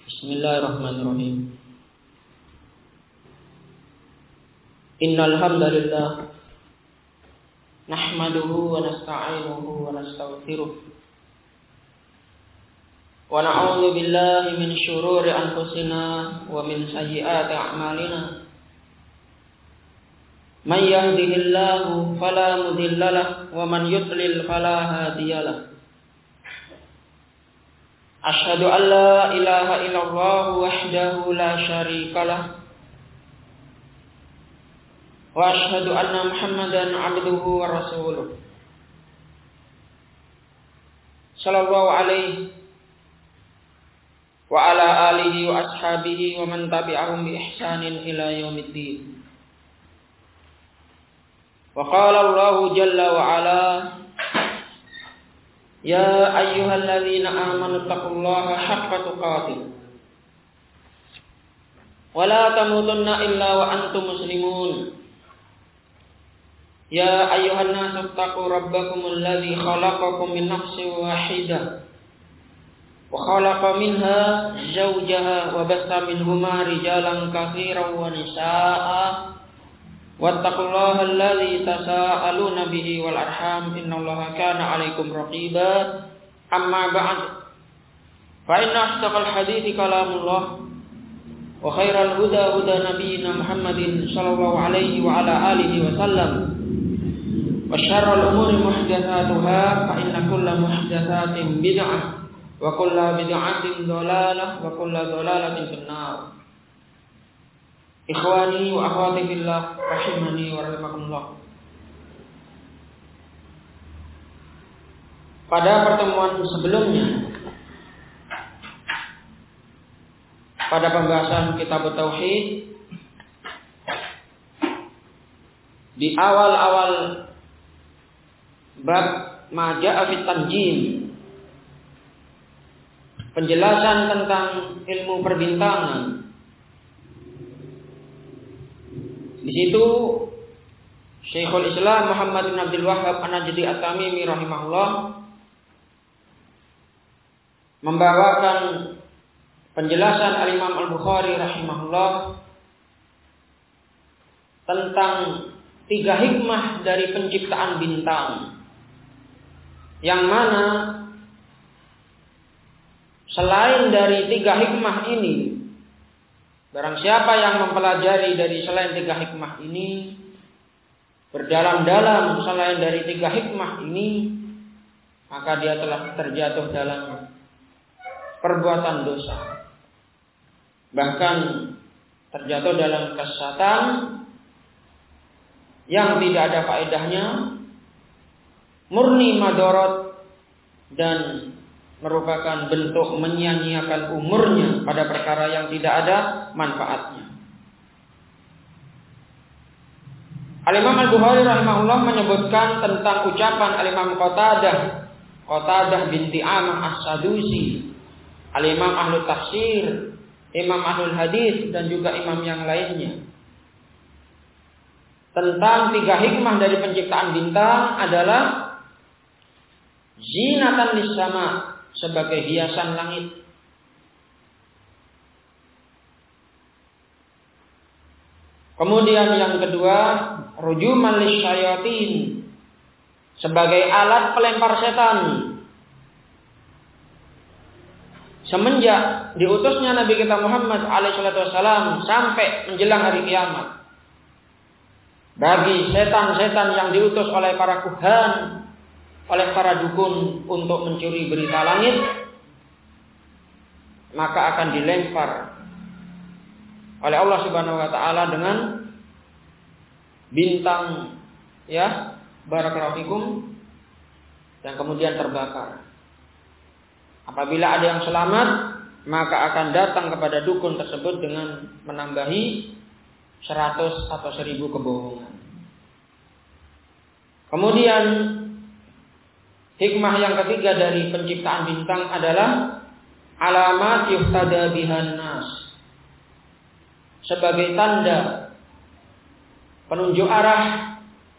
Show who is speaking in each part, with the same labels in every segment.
Speaker 1: Bismillahirrahmanirrahim. Innal hamdalillah nahmaduhu wa nasta'inuhu wa nastaghfiruh wa na'udzu billahi min shururi anfusina wa min sayyiati a'malina. May yahdihillahu fala mudilla lahu wa man yudlil fala hadiya lahu. Asyhadu an la ilaha illallah wahdahu la syarika lah wa asyhadu anna Muhammadan abduhu wa rasuluh sallallahu alaihi wa ala alihi wa ashabihi wa man tabi'ahum bi ihsanin ila yaumiddin. Wa qala Allahu jalla wa ala ya ayyuhalladzina amanu taqullaha haqqa tuqatih wa la tamutunna illa wa antum muslimun. Ya ayyuhan nasu taqu rabbakumul ladzi khalaqakum min nafsin wahidah wa khalaqa minha zawjaha wa bassa minhuma rijalan katsiran wa nisaa'a wattaqullaha alladzi tasaaluna bihi wal arham innallaha kana 'alaikum raqiba. Amma ba'd, fa inna asdaqal hadithi kalamullah wa khairal huda huda nabiyyina Muhammadin sallallahu alaihi wa ala alihi wa sallam wa syarrul umuri muhdatsatuha fa inna kulla muhdatsatin bid'ah wa kulla bid'atin dhalalah wa kulla dhalalatin finnar. Ikhwani wa akhwati fillah rahimani wa rahimakumullah. Pada pertemuan sebelumnya, pada pembahasan kitab tauhid, di awal-awal bab ma jaa'a fit tanjim, penjelasan tentang ilmu perbintangan. Di situ Syekhul Islam Muhammad bin Abdul Wahhab An-Najdi At-Tamimi rahimahullah membawakan penjelasan Al-Imam Al-Bukhari rahimahullah tentang 3 hikmah dari penciptaan bintang, yang mana selain dari 3 hikmah ini, barang siapa yang mempelajari dari selain 3 hikmah ini, berdalam-dalam selain dari 3 hikmah ini, maka dia telah terjatuh dalam perbuatan dosa, bahkan terjatuh dalam kesesatan yang tidak ada faedahnya, murni madorot, dan merupakan bentuk menyia-nyiakan umurnya pada perkara yang tidak ada manfaatnya. Al-Imam Al-Bukhari rahimahullah menyebutkan tentang ucapan Al-Imam Qatadah binti Amah As-Sadusi, Al-Imam Ahlu Tafsir, Imam Ahlul Hadis, dan juga imam yang lainnya, tentang 3 hikmah dari penciptaan bintang adalah zinatan lis-sama, sebagai hiasan langit, kemudian yang kedua rujuman lisyayatin, sebagai alat pelempar setan. Semenjak diutusnya Nabi kita Muhammad alaihissalam sampai menjelang hari kiamat, bagi setan-setan yang diutus oleh para kuhan, oleh para dukun untuk mencuri berita langit, maka akan dilempar oleh Allah Subhanahu wa taala dengan bintang, ya, barakallahu fikum, yang kemudian terbakar. Apabila ada yang selamat, maka akan datang kepada dukun tersebut dengan menambahi 100 atau 1000 kebohongan. Kemudian hikmah yang ketiga dari penciptaan bintang adalah alamat yuhtada bihan nas, sebagai tanda penunjuk arah,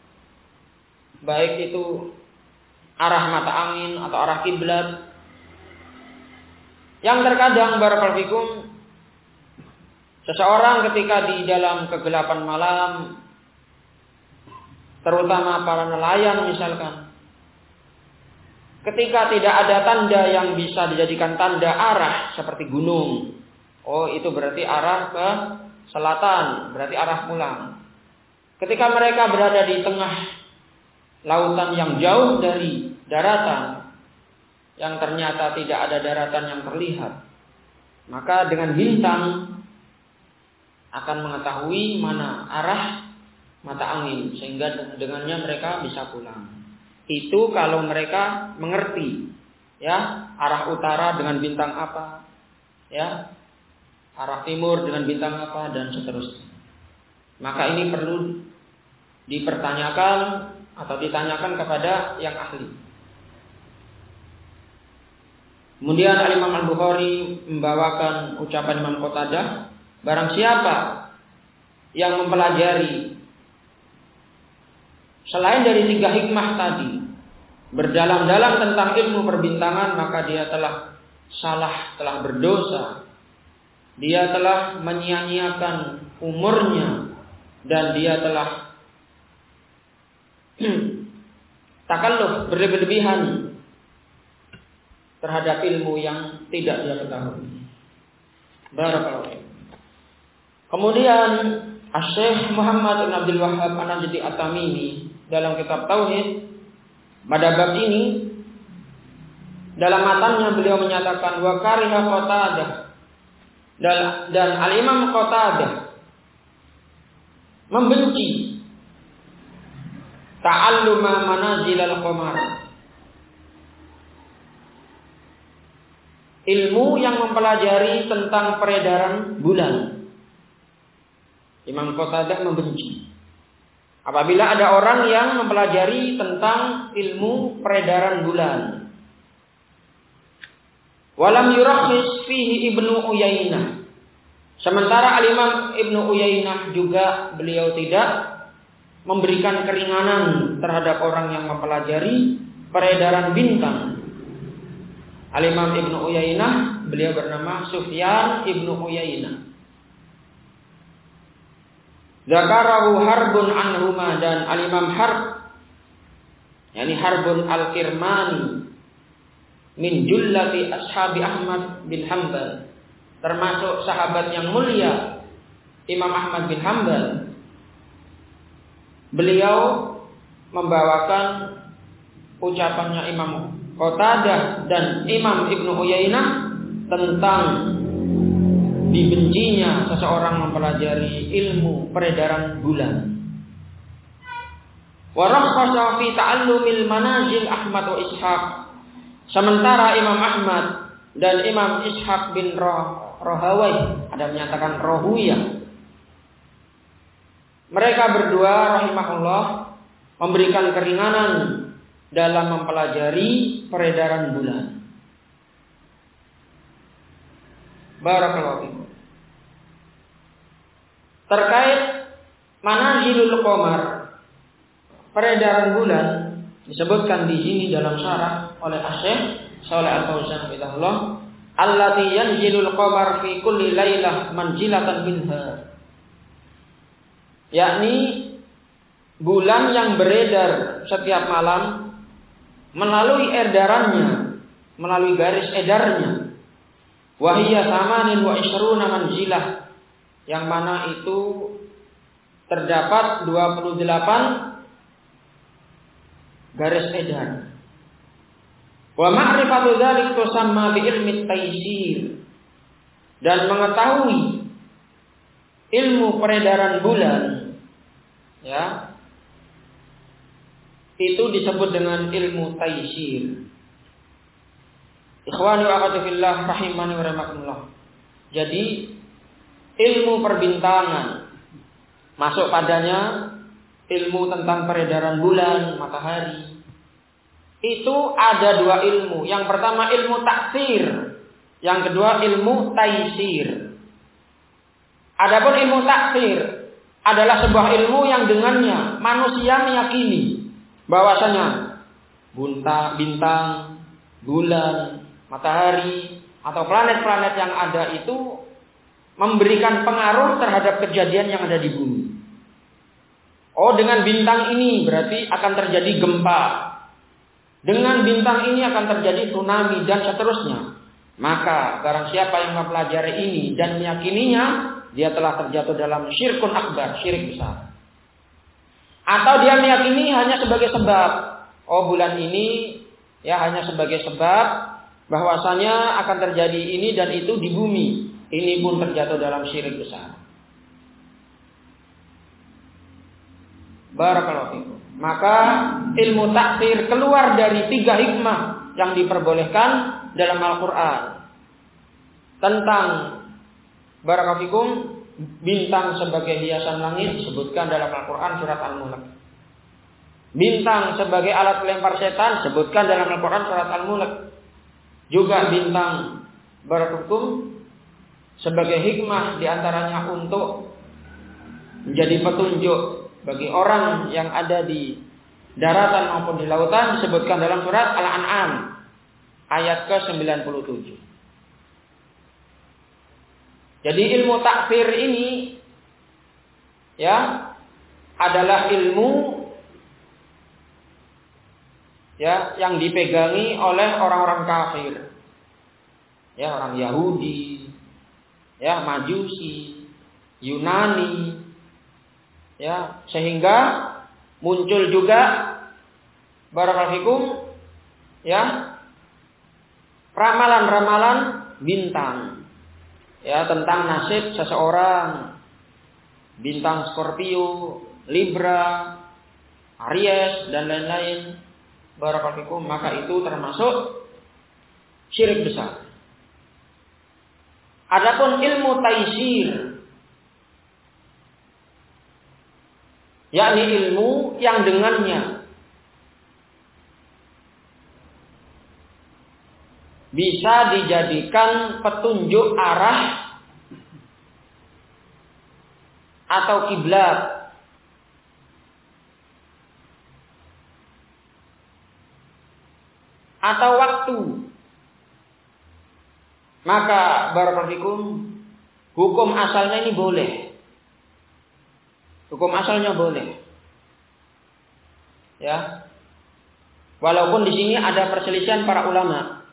Speaker 1: baik itu arah mata angin atau arah kiblat, Yang terkadang barakallahu fikum, seseorang ketika di dalam kegelapan malam, terutama para nelayan misalkan, ketika tidak ada tanda yang bisa dijadikan tanda arah seperti gunung, oh itu berarti arah ke selatan, berarti arah pulang. Ketika mereka berada di tengah lautan yang jauh dari daratan, yang ternyata tidak ada daratan yang terlihat, maka dengan bintang akan mengetahui mana arah mata angin, sehingga dengannya mereka bisa pulang. Itu kalau mereka mengerti, ya, arah utara dengan bintang apa, ya, arah timur dengan bintang apa, dan seterusnya. Maka ini perlu dipertanyakan atau ditanyakan kepada yang ahli. Kemudian Imam Al-Bukhari membawakan ucapan Imam Qatadah, barang siapa yang mempelajari selain dari 3 hikmah tadi, berdalam-dalam tentang ilmu perbintangan, maka dia telah salah, telah berdosa. Dia telah menyia-nyiakan umurnya, dan dia telah takalluf, berlebihan terhadap ilmu yang tidak dia ketahui. Barakallahu. Kemudian Asy-Syaikh Muhammad bin Abdul Wahhab An-Najdi At-Tamimi dalam kitab Tauhid pada bab ini, dalam matanya beliau menyatakan wa kariha Qatadah, dan Al-Imam Qatadah membenci ta'alluma manazilal qamar, ilmu yang mempelajari tentang peredaran bulan. Imam Qatadah membenci apabila ada orang yang mempelajari tentang ilmu peredaran bulan. Walam yurakhis fihi Ibnu Uyainah. Sementara Al-Imam Ibnu Uyainah juga beliau tidak memberikan keringanan terhadap orang yang mempelajari peredaran bintang. Al-Imam Ibnu Uyainah, beliau bernama Sufyan Ibnu Uyainah. Zakarahu Harbun anhuma, dan Al-Imam Harb, yakni Harbun Al-Kirmani, min jullati ashabi Ahmad bin Hanbal, termasuk sahabat yang mulia Imam Ahmad bin Hanbal. Beliau membawakan ucapannya Imam Qatadah dan Imam Ibnu Uyainah tentang dibencinya seseorang mempelajari ilmu peredaran bulan. Wa rakhasa fi ta'allumil manazil Ahmad wa Ishaq. Sementara Imam Ahmad dan Imam Ishaq bin Rahawai, ada menyatakan Rohuya, mereka berdua rahimahullah memberikan keringanan dalam mempelajari peredaran bulan. Barakallahu fikum. Terkait manazilul qamar, peredaran bulan, disebutkan di sini dalam syarah oleh Asy-Syaikh Shalih Al-Fauzan hafizahullah, allati yanzilul qamar fi kulli lailah manzilatan minha. Yakni bulan yang beredar setiap malam melalui edarannya, melalui garis edarnya. Wahiyya samanin wa ishruna manzilah, yang mana itu terdapat 28 garis edar. Wa ma'rifatu dzalik tusamma bi ilmi taysir, dan mengetahui ilmu peredaran bulan, ya, itu disebut dengan ilmu taysir. Ikhwani wa akhwati fillah rahimani wa rahimakumullah. Jadi ilmu perbintangan masuk padanya ilmu tentang peredaran bulan, matahari. Itu ada 2 ilmu. Yang pertama ilmu taksir, yang kedua ilmu taysir. Adapun ilmu taksir adalah sebuah ilmu yang dengannya manusia meyakini bahwasanya bintang, bulan, matahari atau planet-planet yang ada itu memberikan pengaruh terhadap kejadian yang ada di bumi. Oh, dengan bintang ini berarti akan terjadi gempa. Dengan bintang ini akan terjadi tsunami dan seterusnya. Maka barang siapa yang mempelajari ini dan meyakininya, dia telah terjatuh dalam syirkun akbar, syirik besar. Atau dia meyakini hanya sebagai sebab. Oh, bulan ini ya hanya sebagai sebab bahwasanya akan terjadi ini dan itu di bumi. Ini pun terjatuh dalam syirik besar. Barakallahu fikum. Maka ilmu taksir keluar dari 3 hikmah yang diperbolehkan dalam Al-Quran. Tentang barakallahu fikum, bintang sebagai hiasan langit disebutkan dalam Al-Quran surat Al-Mulk. Bintang sebagai alat pelempar setan disebutkan dalam Al-Quran surat Al-Mulk. Juga bintang barakallahu fikum sebagai hikmah diantaranya untuk menjadi petunjuk bagi orang yang ada di daratan maupun di lautan disebutkan dalam surat Al-An'am ayat ke-97. Jadi ilmu takfir ini ya adalah ilmu ya yang dipegangi oleh orang-orang kafir. Ya, orang Yahudi, ya, Majusi, Yunani. Ya, sehingga muncul juga barakallahu fikum ya ramalan-ramalan bintang ya tentang nasib seseorang, bintang Scorpio, Libra, Aries dan lain-lain. Barakallahu fikum, maka itu termasuk syirik besar. Adapun ilmu taisir, yakni ilmu yang dengannya bisa dijadikan petunjuk arah atau kiblat atau waktu, maka barakallahu fikum hukum asalnya ini boleh. Hukum asalnya boleh. Ya. Walaupun di sini ada perselisihan para ulama.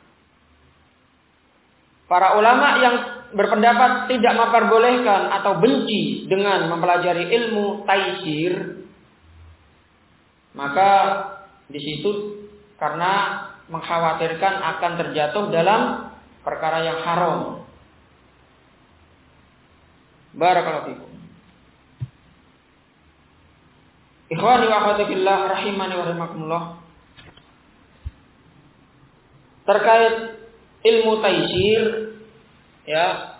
Speaker 1: Para ulama yang berpendapat tidak memperbolehkan atau benci dengan mempelajari ilmu taisir, maka di situ karena mengkhawatirkan akan terjatuh dalam perkara yang haram. Barakallahu fikum. Ikhwani wa akhwati fillah rahimani wa rahimakumullah. Terkait ilmu taisir ya,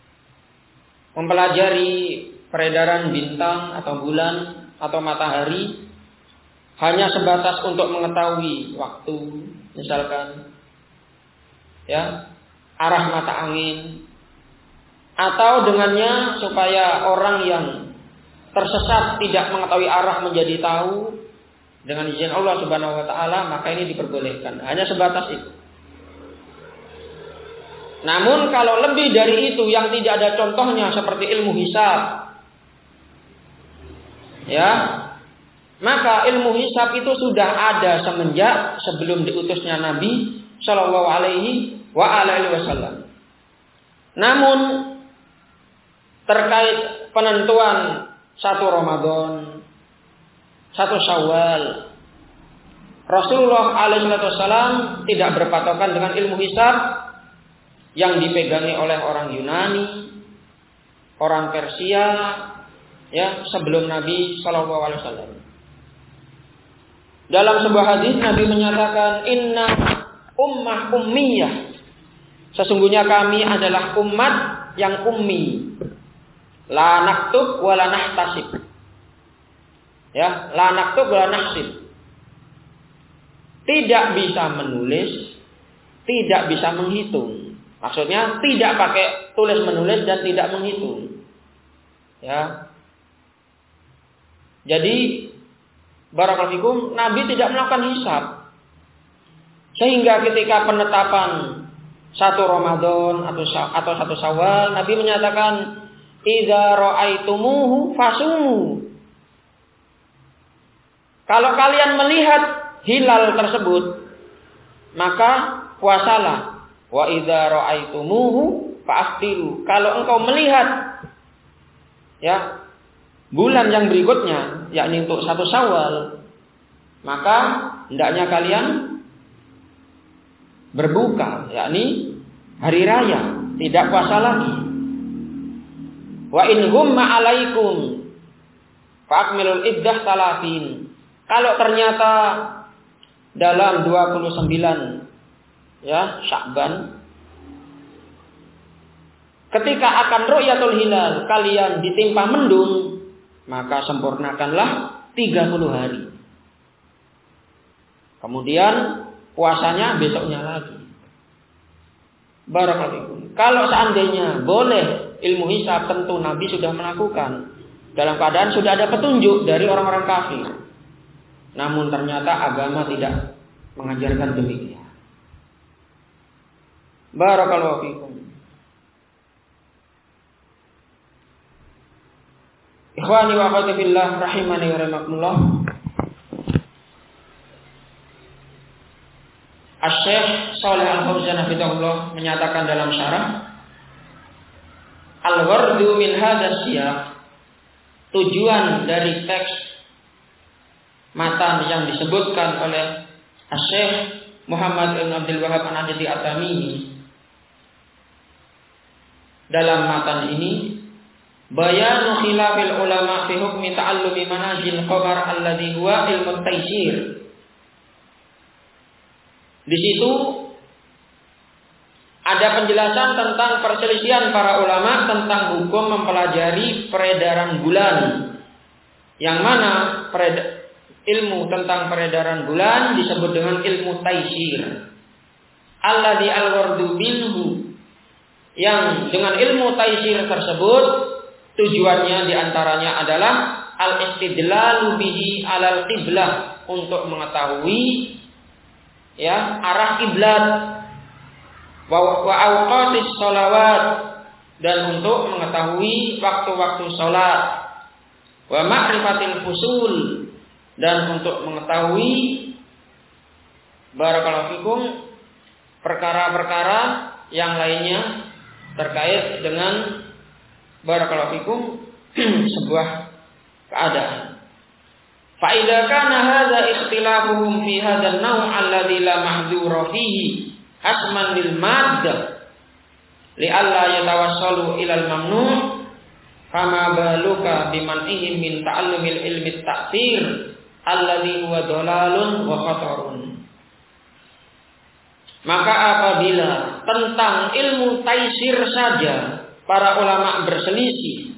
Speaker 1: mempelajari peredaran bintang atau bulan atau matahari hanya sebatas untuk mengetahui waktu, misalkan ya, arah mata angin, atau dengannya supaya orang yang tersesat tidak mengetahui arah menjadi tahu dengan izin Allah Subhanahu wa taala, maka ini diperbolehkan. Hanya sebatas itu. Namun kalau lebih dari itu yang tidak ada contohnya seperti ilmu hisab, ya, maka ilmu hisab itu sudah ada semenjak sebelum diutusnya Nabi Shallallahu Alaihi Wasallam. Namun terkait penentuan 1 Ramadan, 1 Syawal, Rasulullah alaihissalam tidak berpatokan dengan ilmu hisab yang dipegangi oleh orang Yunani, orang Persia, ya, sebelum Nabi Shallallahu Alaihi Wasallam. Dalam sebuah hadis Nabi menyatakan, Inna ummah ummiyah, sesungguhnya kami adalah umat yang ummi. La naktub wa la nahtasib. Ya, la naktub wa la nahsib. Tidak bisa menulis, tidak bisa menghitung. Maksudnya tidak pakai tulis menulis dan tidak menghitung. Ya. Jadi barakallahu fikum, Nabi tidak melakukan hisab. Sehingga ketika penetapan 1 Ramadan atau 1 Syawal, Nabi menyatakan idza ra'aitumuhu fasumu. Kalau kalian melihat hilal tersebut, maka puasalah. Wa idza ra'aitumuhu fa'aftiru. Kalau engkau melihat bulan yang berikutnya, yakni untuk 1 Syawal, maka hendaknya kalian berbuka, yakni hari raya, tidak puasa lagi. Wa in humma alaikum fa'akmilul iddah 30. Kalau ternyata dalam 29 Sya'ban ketika akan ru'yatul hilal kalian ditimpa mendung, maka sempurnakanlah 30 hari. Kemudian puasanya besoknya lagi. Barakallahu. Kalau seandainya boleh ilmu hisab, tentu Nabi sudah melakukan dalam keadaan sudah ada petunjuk dari orang-orang kafir. Namun ternyata agama tidak mengajarkan demikian. Barakallahu fikum. Ikhwani wa akhwati fillah rahimani wa rahimakumullah. Asy-Syaikh Shalih Al-Fauzan hafizahullah menyatakan dalam syarah, al-wardu min hadzal siyaq, tujuan dari teks matan yang disebutkan oleh Asy-Syaikh Muhammad bin Abdul Wahhab An-Najdi At-Tamimi dalam matan ini, bayanu khilafil ulama fi hukmi ta'allumi manazil qamar alladhi huwa ilmu taysir. Di situ ada penjelasan tentang perselisihan para ulama tentang hukum mempelajari peredaran bulan. Yang mana ilmu tentang peredaran bulan disebut dengan ilmu taysir. Alladhi al-wardu minhu. Yang dengan ilmu taysir tersebut tujuannya diantaranya adalah al-istidlalu bihi alal qiblah, untuk mengetahui arah kiblat, wa awqatis sholawat, dan untuk mengetahui waktu-waktu sholat, wa ma'rifatil fusul, dan untuk mengetahui barakallahu fikum perkara-perkara yang lainnya terkait dengan barakallahu fikum sebuah keadaan. Fa idza kana hadza ikhtilafuhum fi hadzal naw' alladhi la mahdhura fihi asman lil maddah li alla yatawassalu ila al mamnu' fama baluka biman'ihim min ta'allumil ilmi at-ta'thir alladhi huwa dhalalun wa khatarun. Maka apabila tentang ilmu taysir saja para ulama berselisih,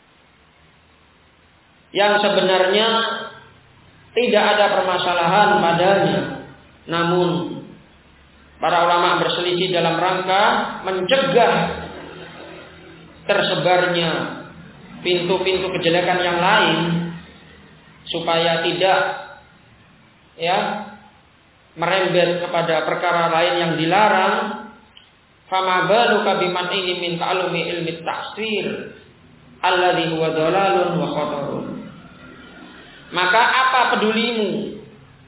Speaker 1: yang sebenarnya tidak ada permasalahan padanya, namun para ulama berselisih dalam rangka mencegah tersebarnya pintu-pintu kejelekan yang lain, supaya tidak merembet kepada perkara lain yang dilarang. Fama baluka biman ini min ta'allumi ilmi ta'sir alladhi huwa dhalalun wa khatarun. Maka apa pedulimu?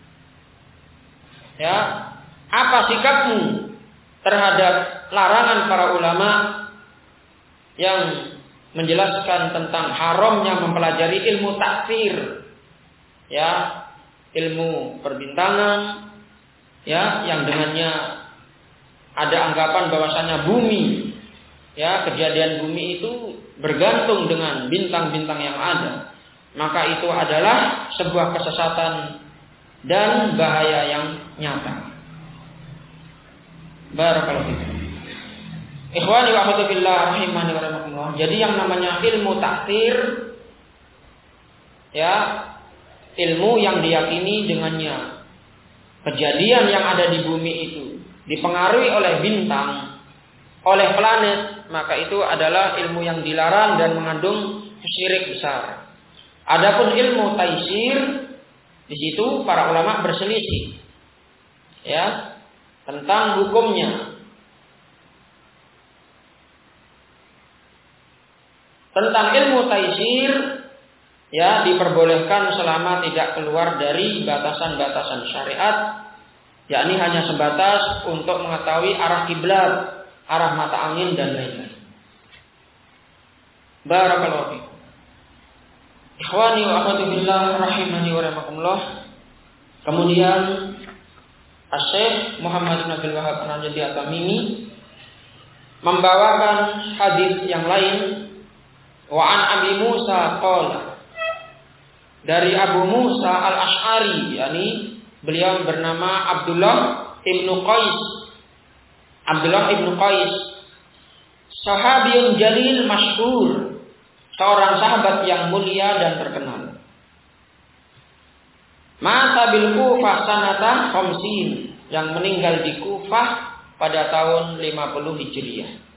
Speaker 1: Apa sikapmu terhadap larangan para ulama yang menjelaskan tentang haramnya mempelajari ilmu taksir, ilmu perbintangan, yang dengannya ada anggapan bahwasanya bumi, kejadian bumi itu bergantung dengan bintang-bintang yang ada. Maka itu adalah sebuah kesesatan dan bahaya yang nyata. Barakallahu fikum. Ikhwani wa akhwati fillah rahimani wa rahimakumullah. Jadi yang namanya ilmu taksir, ilmu yang diyakini dengannya kejadian yang ada di bumi itu dipengaruhi oleh bintang, oleh planet, maka itu adalah ilmu yang dilarang dan mengandung syirik besar. Adapun ilmu taysir, di situ para ulama berselisih tentang hukumnya. tentang ilmu taisir, ya, diperbolehkan selama tidak keluar dari batasan-batasan syariat, yakni hanya sebatas untuk mengetahui arah kiblat, arah mata angin dan lain-lain. Barakallahu fiikum. Ikhwani wa akhwati fillah rahimani wa rahimakumullah. Kemudian Asy-Syaikh Muhammad bin Abdul Wahhab An-Najdi At-Tamimi membawakan hadis yang lain. Wa an Abi Musa qala, dari Abu Musa Al-Asy'ari, yakni beliau bernama Abdullah ibnu Qais. Abdullah ibnu Qais, sahabiyun jalil masyhur, seorang sahabat yang mulia dan terkenal. Mata bil Kufah sanata khamsin, yang meninggal di Kufah pada tahun 50 Hijriah.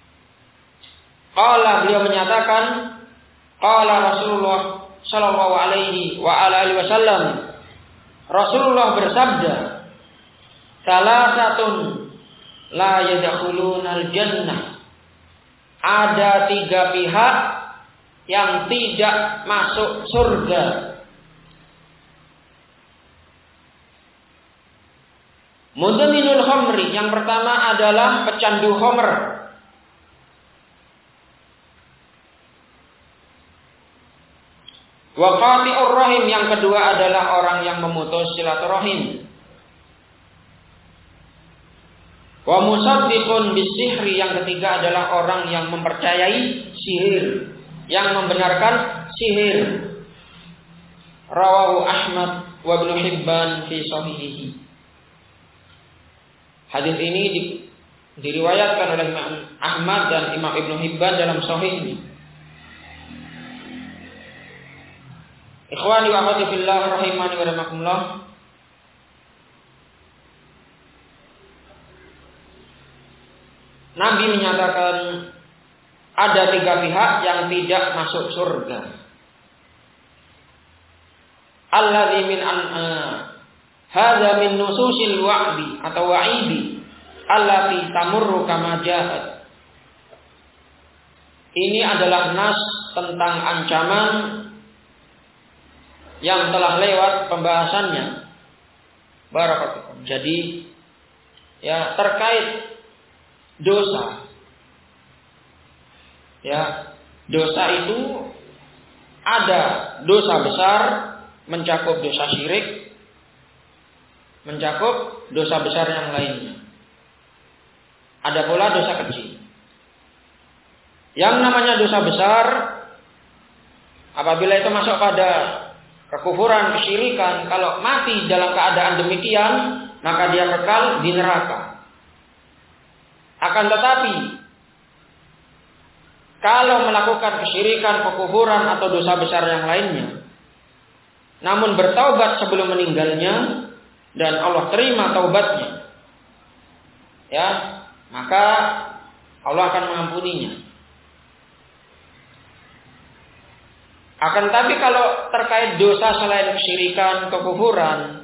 Speaker 1: Qala, beliau menyatakan, qala Rasulullah sallallahu alaihi wa alihi wasallam, Rasulullah bersabda, salasatun la yadkhulunal jannah, ada 3 pihak yang tidak masuk surga. Mudminul khamri, yang pertama adalah pecandu khamr. Wa qati'ur rahim, yang kedua adalah orang yang memutus silaturahim. Wa musaddiqun bisihri, yang ketiga adalah orang yang mempercayai sihir, yang membenarkan sihir. Rawahu Ahmad wa Ibnu Hibban fi sahihihi. Hadis ini diriwayatkan oleh Imam Ahmad dan Imam Ibnu Hibban dalam sahihnya. Ikhwani wa akhwati fillah rahimani wa rahimakumullah. Nabi menyatakan ada 3 pihak yang tidak masuk surga. Alladzi min hadza min nususil wa'di atau wa'idi allati tamurru kama ja'at. Ini adalah nas tentang ancaman yang telah lewat pembahasannya. Barakallahu. Jadi, ya, terkait dosa. Ya, dosa itu ada dosa besar, mencakup dosa syirik, mencakup dosa besar yang lainnya. Ada pula dosa kecil. Yang namanya dosa besar, apabila itu masuk pada kekufuran, kesyirikan, kalau mati dalam keadaan demikian, maka dia kekal di neraka. Akan tetapi, kalau melakukan kesyirikan, kekufuran, atau dosa besar yang lainnya, namun bertaubat sebelum meninggalnya, dan Allah terima taubatnya, ya, maka Allah akan mengampuninya. Akan tapi kalau terkait dosa selain kesyirikan, kekufuran,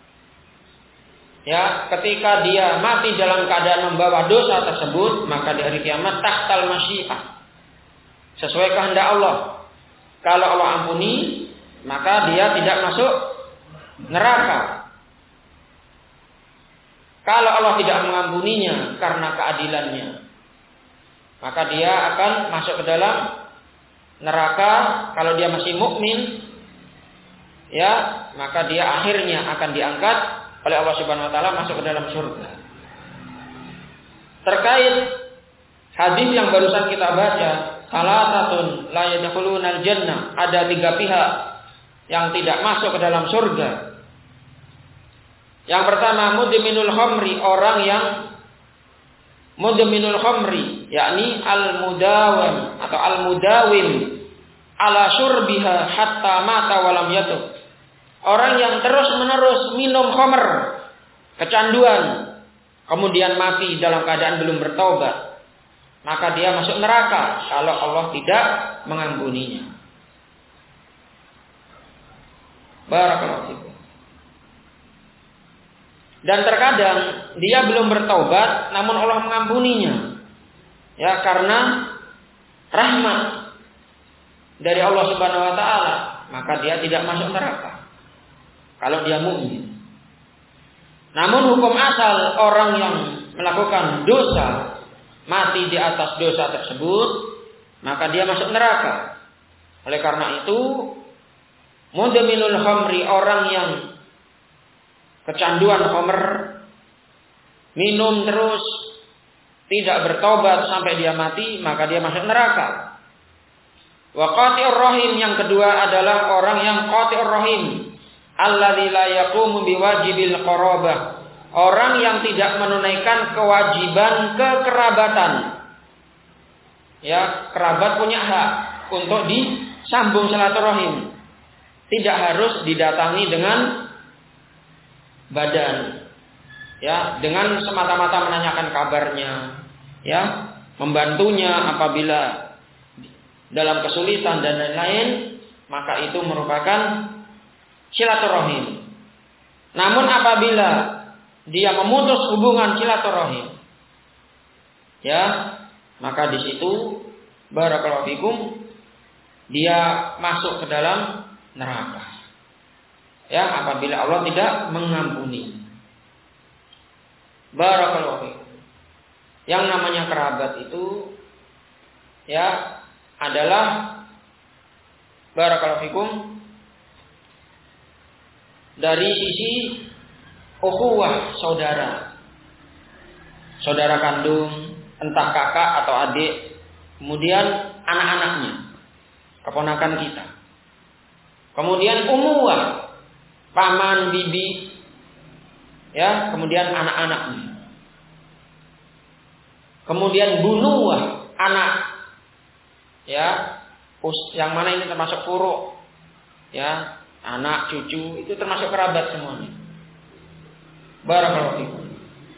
Speaker 1: ya, ketika dia mati dalam keadaan membawa dosa tersebut, maka di hari kiamat tahtal masyiah, sesuai kehendak Allah. Kalau Allah ampuni, maka dia tidak masuk neraka. Kalau Allah tidak mengampuninya karena keadilannya, maka dia akan masuk ke dalam neraka. Kalau dia masih mukmin, ya, maka dia akhirnya akan diangkat oleh Allah Subhanahu wa taala masuk ke dalam surga. Terkait hadis yang barusan kita baca, salasatun la yadkhulunal jannah, ada 3 pihak yang tidak masuk ke dalam surga. Yang pertama, mudminul khamri, orang yang mudminul khamri, yakni al-mudawim atau al-mudawim ala syurbiha hatta mata walam yatub. Orang yang terus-menerus minum khamr, kecanduan, kemudian mati dalam keadaan belum bertaubat, maka dia masuk neraka kalau Allah tidak mengampuninya. Barakallahu fikum. Dan terkadang dia belum bertaubat, namun Allah mengampuninya, ya, karena rahmat, dari Allah Subhanahu wa taala, maka dia tidak masuk neraka kalau dia mukmin. Namun hukum asal orang yang melakukan dosa mati di atas dosa tersebut, maka dia masuk neraka. Oleh karena itu, mudminul khamri, orang yang kecanduan khamr, minum terus, tidak bertobat sampai dia mati, maka dia masuk neraka. Wa qati'ur rahim, yang kedua adalah orang yang qati'ur rahim, alladzi la yaqumu biwajibil qarabah, orang yang tidak menunaikan kewajiban kekerabatan. Ya, kerabat punya hak untuk disambung silaturahim. Tidak harus didatangi dengan badan. Ya, dengan semata-mata menanyakan kabarnya, ya, membantunya apabila dalam kesulitan dan lain-lain, maka itu merupakan silaturahim. Namun apabila dia memutus hubungan silaturahim, ya, maka di situ barakallahu fikum dia masuk ke dalam neraka. Ya, apabila Allah tidak mengampuni. Barakallahu fikum. Yang namanya kerabat itu ya adalah barakallahu fikum dari sisi ukhuwah saudara. Saudara kandung, entah kakak atau adik, kemudian anak-anaknya, keponakan kita. Kemudian umuwah, paman, bibi, ya, kemudian anak-anaknya. Kemudian bunuwah, anak, ya, yang mana ini termasuk furu', ya, anak, cucu, itu termasuk kerabat semuanya. Barakallahu fikum.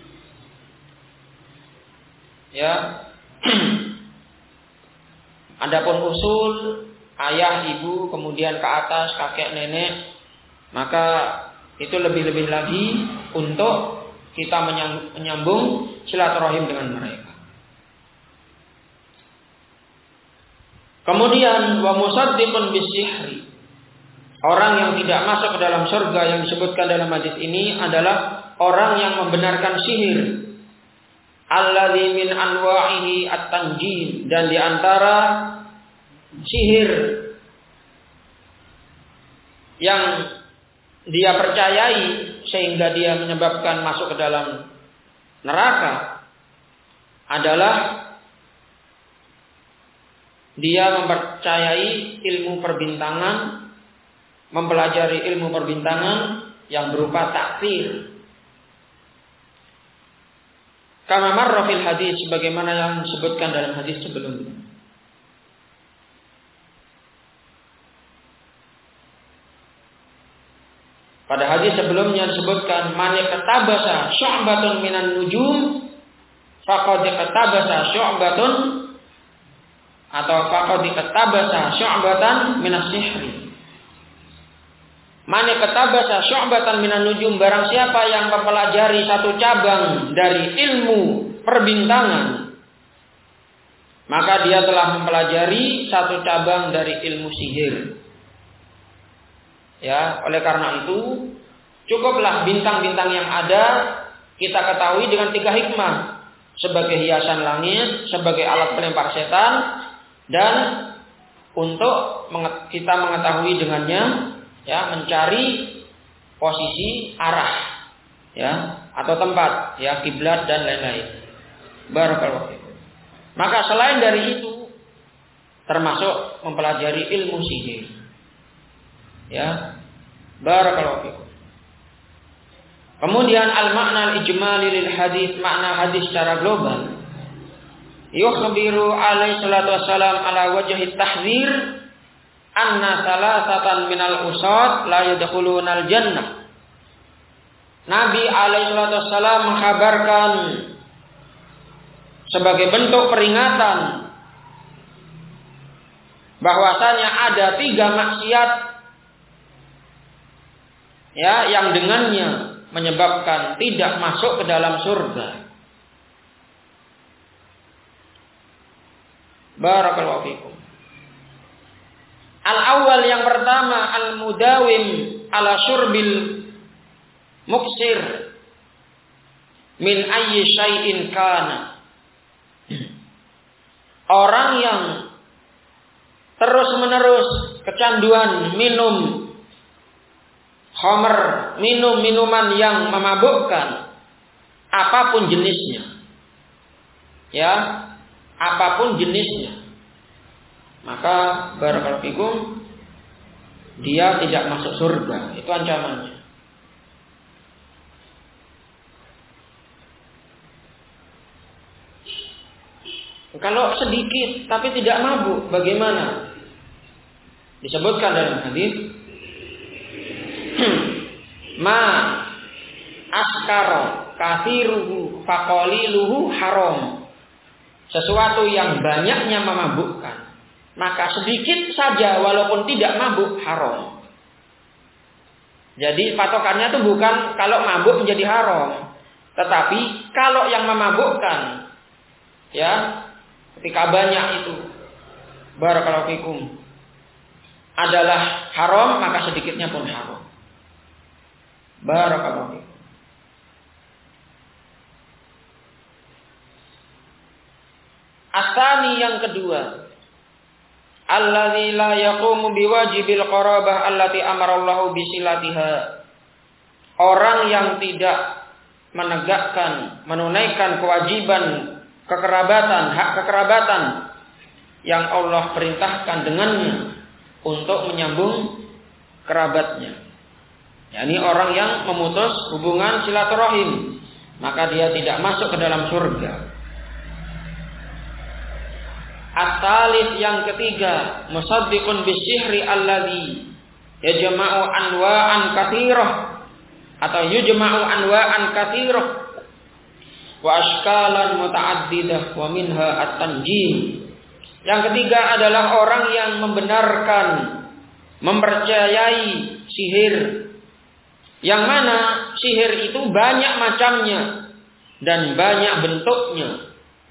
Speaker 1: Ya. Adapun usul ayah, ibu, kemudian ke atas kakek, nenek, maka itu lebih-lebih lagi untuk kita menyambung silaturahim dengan mereka. Kemudian wa musaddiqun bisihri, orang yang tidak masuk ke dalam surga yang disebutkan dalam hadis ini adalah orang yang membenarkan sihir. Alladzi min anwa'ihi at-tanjim, dan di antara sihir yang dia percayai sehingga dia menyebabkan masuk ke dalam neraka adalah dia mempercayai ilmu perbintangan, mempelajari ilmu perbintangan yang berupa takfir. Kama marra fil hadis, sebagaimana yang disebutkan dalam hadis sebelumnya. Pada hadis sebelumnya disebutkan man yaqtabasa syu'batun minan nujum faqad yaqtabasa syu'batun, atau faqad yaqtabasa syu'batan minas sihri. Man yaqtabasa syu'batan minan nujum, barang siapa yang mempelajari satu cabang dari ilmu perbintangan, maka dia telah mempelajari satu cabang dari ilmu sihir. Ya, oleh karena itu cukuplah bintang-bintang yang ada kita ketahui dengan 3 hikmah: sebagai hiasan langit, sebagai alat pelempar setan, dan untuk kita mengetahui dengannya, ya, mencari posisi arah, ya, atau tempat, ya, kiblat dan lain-lain. Barakallahu fikum. Maka selain dari itu termasuk mempelajari ilmu sihir. Ya, barakallahu fikum. Kemudian al-makna al-ijmali lil hadis, makna hadis secara global. Yukhbiru alaihi salatu wassalam ala wajhi tahdzir anna salasatan minal usad la yadkhuluna al-jannah. Nabi alaihi salatu wassalam mengkabarkan sebagai bentuk peringatan bahwasanya ada 3 maksiat, ya, yang dengannya menyebabkan tidak masuk ke dalam surga. Barakallahu fikum. Al-awwal yang pertama al-mudawim ala syurbil muksir min ayyi syai'in kana. Orang yang terus-menerus kecanduan minum khamr, minum minuman yang memabukkan, apapun jenisnya. Ya, apapun jenisnya. Maka barakallahu fikum, dia tidak masuk surga. Itu ancamannya. Kalau sedikit tapi tidak mabuk, bagaimana? Disebutkan dalam hadis, ma askara kathiruhu faqaliluhu haram. Sesuatu yang banyaknya memabukkan, maka sedikit saja walaupun tidak mabuk haram. Jadi patokannya itu bukan kalau mabuk menjadi haram, tetapi kalau yang memabukkan, ya, ketika banyak itu, barakallahu fikum, adalah haram, maka sedikitnya pun haram. Barakallahu fikum. Asani yang kedua, alladzi la yaqumu biwajibil qarabah allati amarallahu bisilatiha. Orang yang tidak menunaikan kewajiban kekerabatan, hak kekerabatan yang Allah perintahkan dengannya untuk menyambung kerabatnya. yakni orang yang memutus hubungan silaturahim, maka dia tidak masuk ke dalam surga. At-talis yang ketiga, musaddiqun bisyihri alladhi yajma'u anwa'an katsirah atau yujma'u anwa'an katsirah wa ashkalan muta'addidah wa minha at-tanjim. Yang ketiga adalah orang yang membenarkan, mempercayai sihir, yang mana sihir itu banyak macamnya dan banyak bentuknya.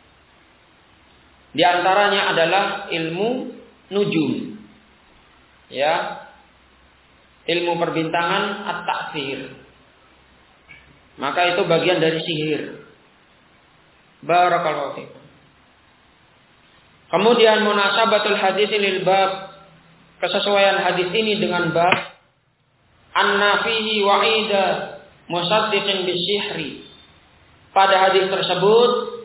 Speaker 1: Di antaranya adalah ilmu nujum, ya, ilmu perbintangan at-ta'thir. Maka itu bagian dari sihir. Barakallahu fiikum. Kemudian munasabatul hadis lil bab, kesesuaian hadis ini dengan bab anna fihi wa'ida musaddiqin bisyihri. Pada hadis tersebut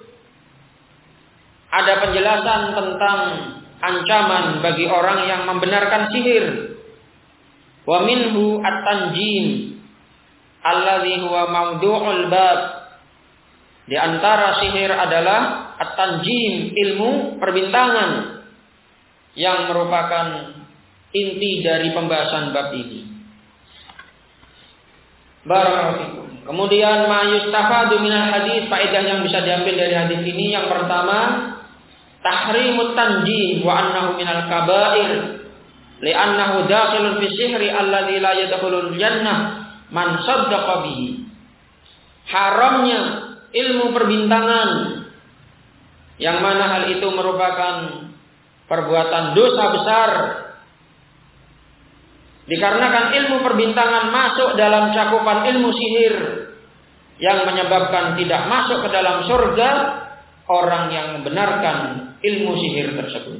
Speaker 1: ada penjelasan tentang ancaman bagi orang yang membenarkan sihir. Wa minhu at-tanjim alladhi huwa mawdu'ul bab. Di antara sihir adalah at-tanjim, ilmu perbintangan, yang merupakan inti dari pembahasan bab ini. Barakallahu fikum. Kemudian ma yustafadu minal hadis, faedah yang bisa diambil dari hadis ini yang pertama, tahrimut tanjim wa annahu minal kaba'ir li'annahu dakhilun fi sihri alladzi la yadkhulul jannah man saddaqa bihi. Haramnya ilmu perbintangan, yang mana hal itu merupakan perbuatan dosa besar, dikarenakan ilmu perbintangan masuk dalam cakupan ilmu sihir yang menyebabkan tidak masuk ke dalam surga orang yang membenarkan ilmu sihir tersebut.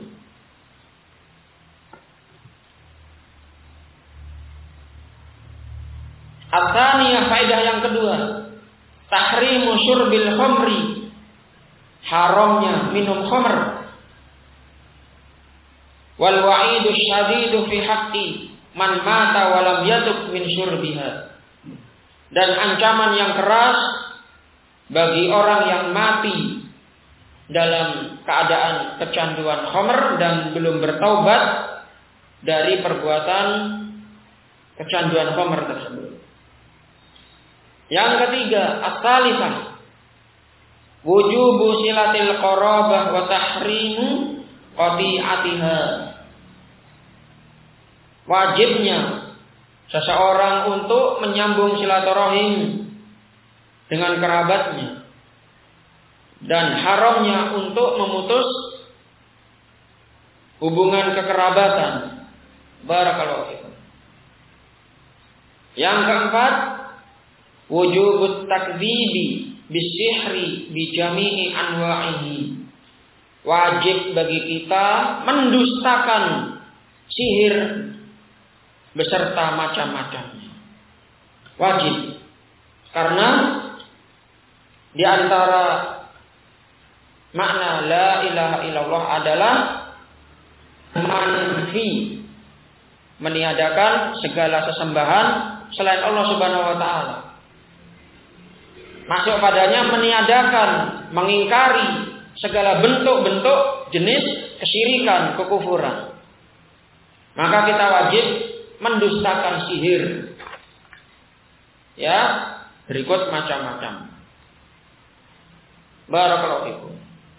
Speaker 1: At-tsaniyah, faedah yang kedua, tahrimu syurbil khamri, haramnya minum khamr, wal wa'idu syadidu fi haqqi man mata wa lam yatub min syurbiha, dan ancaman yang keras bagi orang yang mati dalam keadaan kecanduan khamr dan belum bertaubat dari perbuatan kecanduan khamr tersebut. Yang ketiga, as-salisah, wujubu silatil qarabah wa tahrimu qati'atiha. Wajibnya seseorang untuk menyambung silaturahim dengan kerabatnya, dan haramnya untuk memutus hubungan kekerabatan Barakallahu fikum. Yang keempat, wujubut takdzibi bisihri bijami'i anwa'ihi. Wajib bagi kita mendustakan sihir beserta macam-macamnya. Wajib. Karena di antara makna la ilaha illallah adalah menfi, meniadakan segala sesembahan selain Allah Subhanahu wa taala. Masuk padanya meniadakan, mengingkari segala bentuk-bentuk jenis kesyirikan, kekufuran. Maka kita wajib mendustakan sihir. Ya, berikut macam-macam. Barakallahu fikum.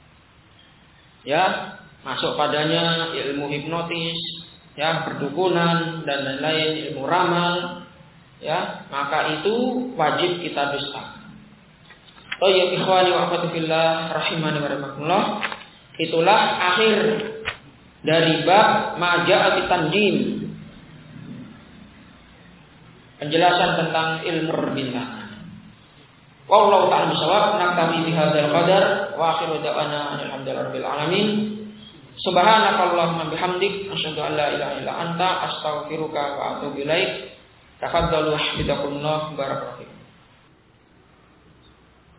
Speaker 1: Ya, masuk padanya ilmu hipnotis, ya, perdukunan dan lain-lain, ilmu ramal, ya, maka itu wajib kita dustakan. Tayyib ikhwani wa akhwati fillah rahimani wa rahimakumullah. Itulah akhir dari bab maja'a tanjim. Penjelasan tentang ilmu perbintangan. Wallahu ta'ala bishawab. Naktafi bihadzal qadar wa akhiru da'wana alhamdulillahirabbil alamin. Subhanakallahumma bihamdik asyhadu an la ilaha illa anta astaghfiruka wa atubu ilaik. Tafaddalu hafizakumullah barakallahu fikum.